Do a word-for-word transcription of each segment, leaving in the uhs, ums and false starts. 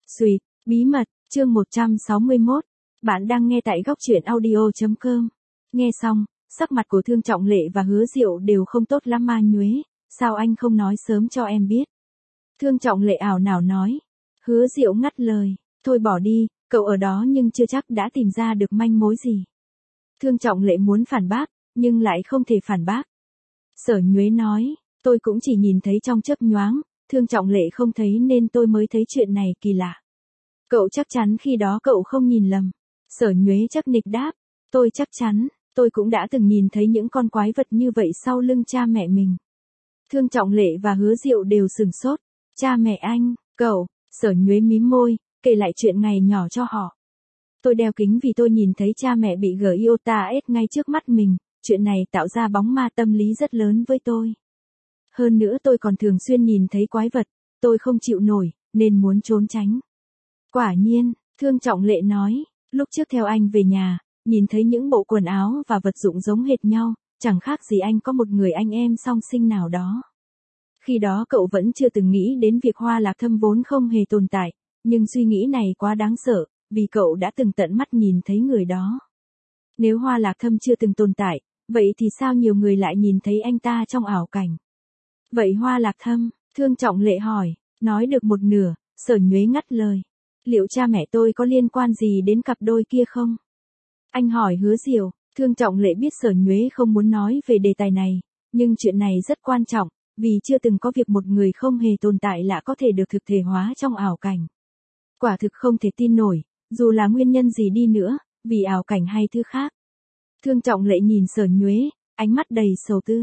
Xuyệt, bí mật, chương một trăm sáu mươi mốt. Bạn đang nghe tại góc truyện audio chấm com. Nghe xong, sắc mặt của Thương Trọng Lệ và Hứa Diệu đều không tốt lắm ma nhuế, sao anh không nói sớm cho em biết? Thương Trọng Lệ ảo não nói. Hứa Diệu ngắt lời, thôi bỏ đi, cậu ở đó nhưng chưa chắc đã tìm ra được manh mối gì. Thương Trọng Lệ muốn phản bác, nhưng lại không thể phản bác. Sở Nhuế nói, tôi cũng chỉ nhìn thấy trong chớp nhoáng, Thương Trọng Lệ không thấy nên tôi mới thấy chuyện này kỳ lạ. Cậu chắc chắn khi đó cậu không nhìn lầm. Sở Nhuế chắc nịch đáp, tôi chắc chắn, tôi cũng đã từng nhìn thấy những con quái vật như vậy sau lưng cha mẹ mình. Thương Trọng Lệ và Hứa Diệu đều sửng sốt. Cha mẹ anh, cậu, Sở Nhuế mím môi, kể lại chuyện ngày nhỏ cho họ. Tôi đeo kính vì tôi nhìn thấy cha mẹ bị giê i o tê a ét ngay trước mắt mình, chuyện này tạo ra bóng ma tâm lý rất lớn với tôi. Hơn nữa tôi còn thường xuyên nhìn thấy quái vật, tôi không chịu nổi, nên muốn trốn tránh. Quả nhiên, Thương Trọng Lệ nói, lúc trước theo anh về nhà, nhìn thấy những bộ quần áo và vật dụng giống hệt nhau, chẳng khác gì anh có một người anh em song sinh nào đó. Khi đó cậu vẫn chưa từng nghĩ đến việc Hoa Lạc Thâm vốn không hề tồn tại, nhưng suy nghĩ này quá đáng sợ, vì cậu đã từng tận mắt nhìn thấy người đó. Nếu Hoa Lạc Thâm chưa từng tồn tại, vậy thì sao nhiều người lại nhìn thấy anh ta trong ảo cảnh? Vậy Hoa Lạc Thâm, Thương Trọng Lệ hỏi, nói được một nửa, Sở Nhuế ngắt lời. Liệu cha mẹ tôi có liên quan gì đến cặp đôi kia không? Anh hỏi Hứa Diệu. Thương Trọng Lệ biết Sở Nhuế không muốn nói về đề tài này, nhưng chuyện này rất quan trọng, vì chưa từng có việc một người không hề tồn tại lại có thể được thực thể hóa trong ảo cảnh. Quả thực không thể tin nổi, dù là nguyên nhân gì đi nữa, vì ảo cảnh hay thứ khác. Thương Trọng Lệ nhìn Sở Nhuế, ánh mắt đầy sầu tư.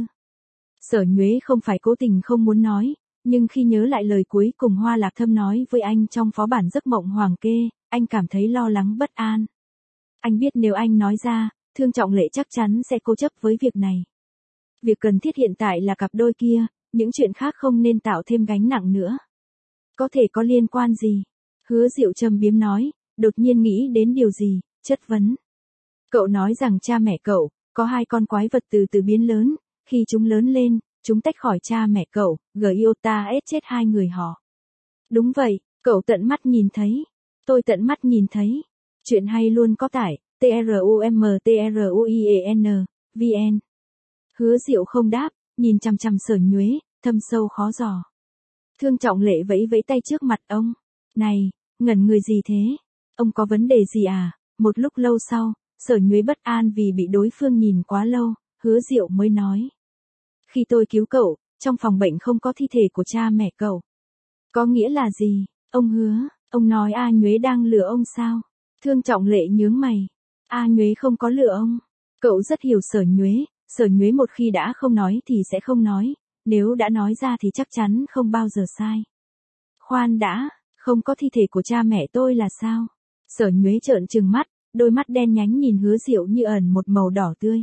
Sở Nhuế không phải cố tình không muốn nói, nhưng khi nhớ lại lời cuối cùng Hoa Lạc Thâm nói với anh trong phó bản giấc mộng Hoàng Kê, anh cảm thấy lo lắng bất an. Anh biết nếu anh nói ra, Thương Trọng Lệ chắc chắn sẽ cố chấp với việc này. Việc cần thiết hiện tại là cặp đôi kia, những chuyện khác không nên tạo thêm gánh nặng nữa. Có thể có liên quan gì? Hứa Diệu châm biếm nói, đột nhiên nghĩ đến điều gì, chất vấn. Cậu nói rằng cha mẹ cậu, có hai con quái vật từ từ biến lớn, khi chúng lớn lên, chúng tách khỏi cha mẹ cậu, giê i o tê a ét chết hai người họ. Đúng vậy, cậu tận mắt nhìn thấy. Tôi tận mắt nhìn thấy. Chuyện hay luôn có tải, trumtruien, vn. Hứa Diệu không đáp, nhìn chằm chằm Sở Nhuế, thâm sâu khó dò. Thương Trọng Lệ vẫy vẫy tay trước mặt ông. Này, ngẩn người gì thế? Ông có vấn đề gì à? Một lúc lâu sau, Sở Nhuế bất an vì bị đối phương nhìn quá lâu, Hứa Diệu mới nói. Khi tôi cứu cậu, trong phòng bệnh không có thi thể của cha mẹ cậu. Có nghĩa là gì? Ông Hứa, ông nói A Nhuế đang lừa ông sao? Thương Trọng Lệ nhướng mày. A Nhuế không có lừa ông. Cậu rất hiểu Sở Nhuế, Sở Nhuế một khi đã không nói thì sẽ không nói, nếu đã nói ra thì chắc chắn không bao giờ sai. Khoan đã, không có thi thể của cha mẹ tôi là sao? Sở Nhuế trợn trừng mắt, đôi mắt đen nhánh nhìn Hứa Diệu như ẩn một màu đỏ tươi.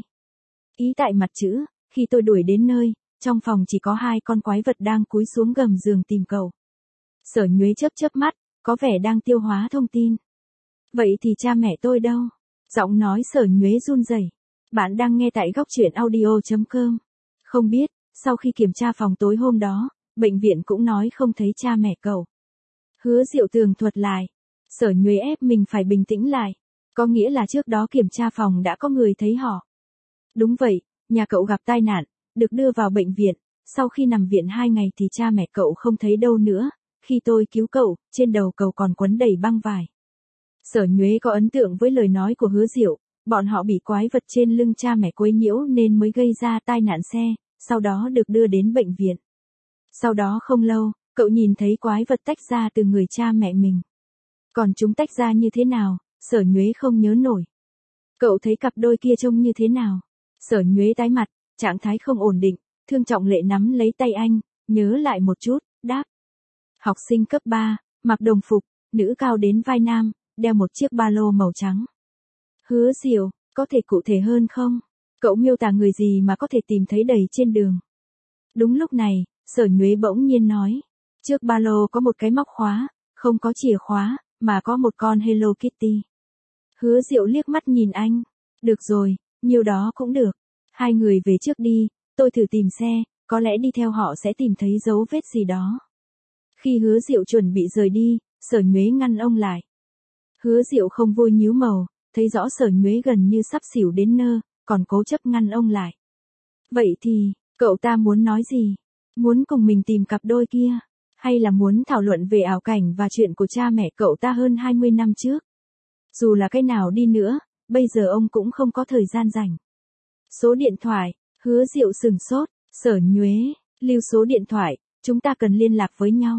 Ý tại mặt chữ, khi tôi đuổi đến nơi, trong phòng chỉ có hai con quái vật đang cúi xuống gầm giường tìm cậu. Sở Nhuế chớp chớp mắt, có vẻ đang tiêu hóa thông tin. Vậy thì cha mẹ tôi đâu? Giọng nói Sở Nhuế run rẩy. Bạn đang nghe tại góc truyện audio chấm com. Không biết, sau khi kiểm tra phòng tối hôm đó, bệnh viện cũng nói không thấy cha mẹ cậu. Hứa Diệu tường thuật lại. Sở Nhuế ép mình phải bình tĩnh lại. Có nghĩa là trước đó kiểm tra phòng đã có người thấy họ. Đúng vậy, nhà cậu gặp tai nạn, được đưa vào bệnh viện. Sau khi nằm viện hai ngày thì cha mẹ cậu không thấy đâu nữa. Khi tôi cứu cậu, trên đầu cậu còn quấn đầy băng vải. Sở Nhuế có ấn tượng với lời nói của Hứa Diệu. Bọn họ bị quái vật trên lưng cha mẹ quấy nhiễu nên mới gây ra tai nạn xe, sau đó được đưa đến bệnh viện. Sau đó không lâu, cậu nhìn thấy quái vật tách ra từ người cha mẹ mình. Còn chúng tách ra như thế nào, Sở Nhuế không nhớ nổi. Cậu thấy cặp đôi kia trông như thế nào? Sở Nhuế tái mặt, trạng thái không ổn định, Thương Trọng Lệ nắm lấy tay anh, nhớ lại một chút, đáp. Học sinh cấp ba, mặc đồng phục, nữ cao đến vai nam, đeo một chiếc ba lô màu trắng. Hứa Diệu, có thể cụ thể hơn không? Cậu miêu tả người gì mà có thể tìm thấy đầy trên đường? Đúng lúc này, Sở Nhuế bỗng nhiên nói. Trước ba lô có một cái móc khóa, không có chìa khóa, mà có một con Hello Kitty. Hứa Diệu liếc mắt nhìn anh. Được rồi, nhiều đó cũng được. Hai người về trước đi, tôi thử tìm xe, có lẽ đi theo họ sẽ tìm thấy dấu vết gì đó. Khi Hứa Diệu chuẩn bị rời đi, Sở Nhuế ngăn ông lại. Hứa Diệu không vui nhíu màu, thấy rõ Sở Nhuế gần như sắp xỉu đến nơ, còn cố chấp ngăn ông lại. Vậy thì, cậu ta muốn nói gì? Muốn cùng mình tìm cặp đôi kia? Hay là muốn thảo luận về ảo cảnh và chuyện của cha mẹ cậu ta hơn hai mươi năm trước? Dù là cái nào đi nữa, bây giờ ông cũng không có thời gian rảnh. Số điện thoại, Hứa Diệu sừng sốt, Sở Nhuế, lưu số điện thoại, chúng ta cần liên lạc với nhau.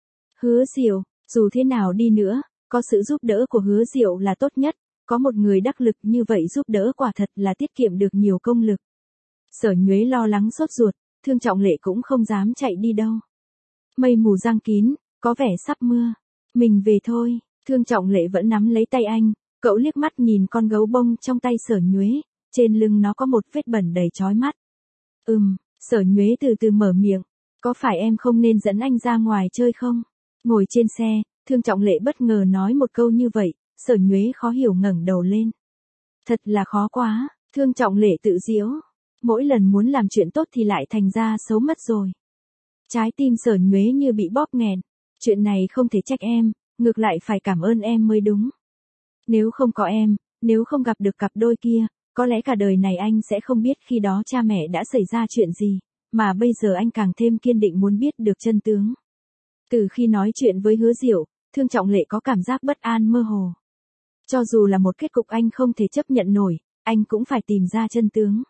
Hứa Diệu, dù thế nào đi nữa, có sự giúp đỡ của Hứa Diệu là tốt nhất, có một người đắc lực như vậy giúp đỡ quả thật là tiết kiệm được nhiều công lực. Sở Nhuế lo lắng sốt ruột, Thương Trọng Lệ cũng không dám chạy đi đâu. Mây mù giăng kín, có vẻ sắp mưa. Mình về thôi, Thương Trọng Lệ vẫn nắm lấy tay anh, cậu liếc mắt nhìn con gấu bông trong tay Sở Nhuế, trên lưng nó có một vết bẩn đầy chói mắt. Ừm, Sở Nhuế từ từ mở miệng, có phải em không nên dẫn anh ra ngoài chơi không? Ngồi trên xe, Thương Trọng Lệ bất ngờ nói một câu như vậy, Sở Nhuế khó hiểu ngẩng đầu lên. Thật là khó quá, Thương Trọng Lệ tự giễu. Mỗi lần muốn làm chuyện tốt thì lại thành ra xấu mất rồi. Trái tim Sở Nhuế như bị bóp nghẹn. Chuyện này không thể trách em, ngược lại phải cảm ơn em mới đúng. Nếu không có em, nếu không gặp được cặp đôi kia, có lẽ cả đời này anh sẽ không biết khi đó cha mẹ đã xảy ra chuyện gì, mà bây giờ anh càng thêm kiên định muốn biết được chân tướng. Từ khi nói chuyện với Hứa Diệu, Thương Trọng Lệ có cảm giác bất an mơ hồ. Cho dù là một kết cục anh không thể chấp nhận nổi, anh cũng phải tìm ra chân tướng.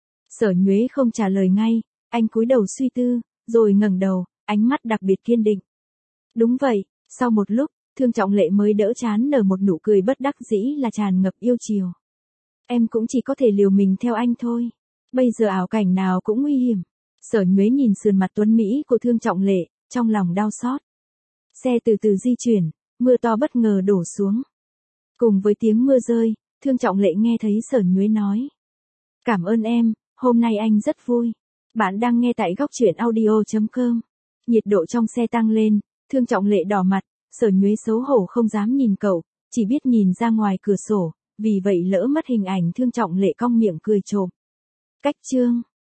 Sở Nhuế không trả lời ngay, anh cúi đầu suy tư, rồi ngẩng đầu, ánh mắt đặc biệt kiên định. Đúng vậy, sau một lúc, Thương Trọng Lệ mới đỡ chán nở một nụ cười bất đắc dĩ là tràn ngập yêu chiều. Em cũng chỉ có thể liều mình theo anh thôi. Bây giờ ảo cảnh nào cũng nguy hiểm. Sở Nhuế nhìn sườn mặt tuấn Mỹ của Thương Trọng Lệ, trong lòng đau xót. Xe từ từ di chuyển, mưa to bất ngờ đổ xuống. Cùng với tiếng mưa rơi, Thương Trọng Lệ nghe thấy Sở Nhuế nói. Cảm ơn em, hôm nay anh rất vui. Bạn đang nghe tại góc truyện audio chấm com. Nhiệt độ trong xe tăng lên, Thương Trọng Lệ đỏ mặt, Sở Nhuế xấu hổ không dám nhìn cậu, chỉ biết nhìn ra ngoài cửa sổ, vì vậy lỡ mất hình ảnh Thương Trọng Lệ cong miệng cười trộm. Cách chương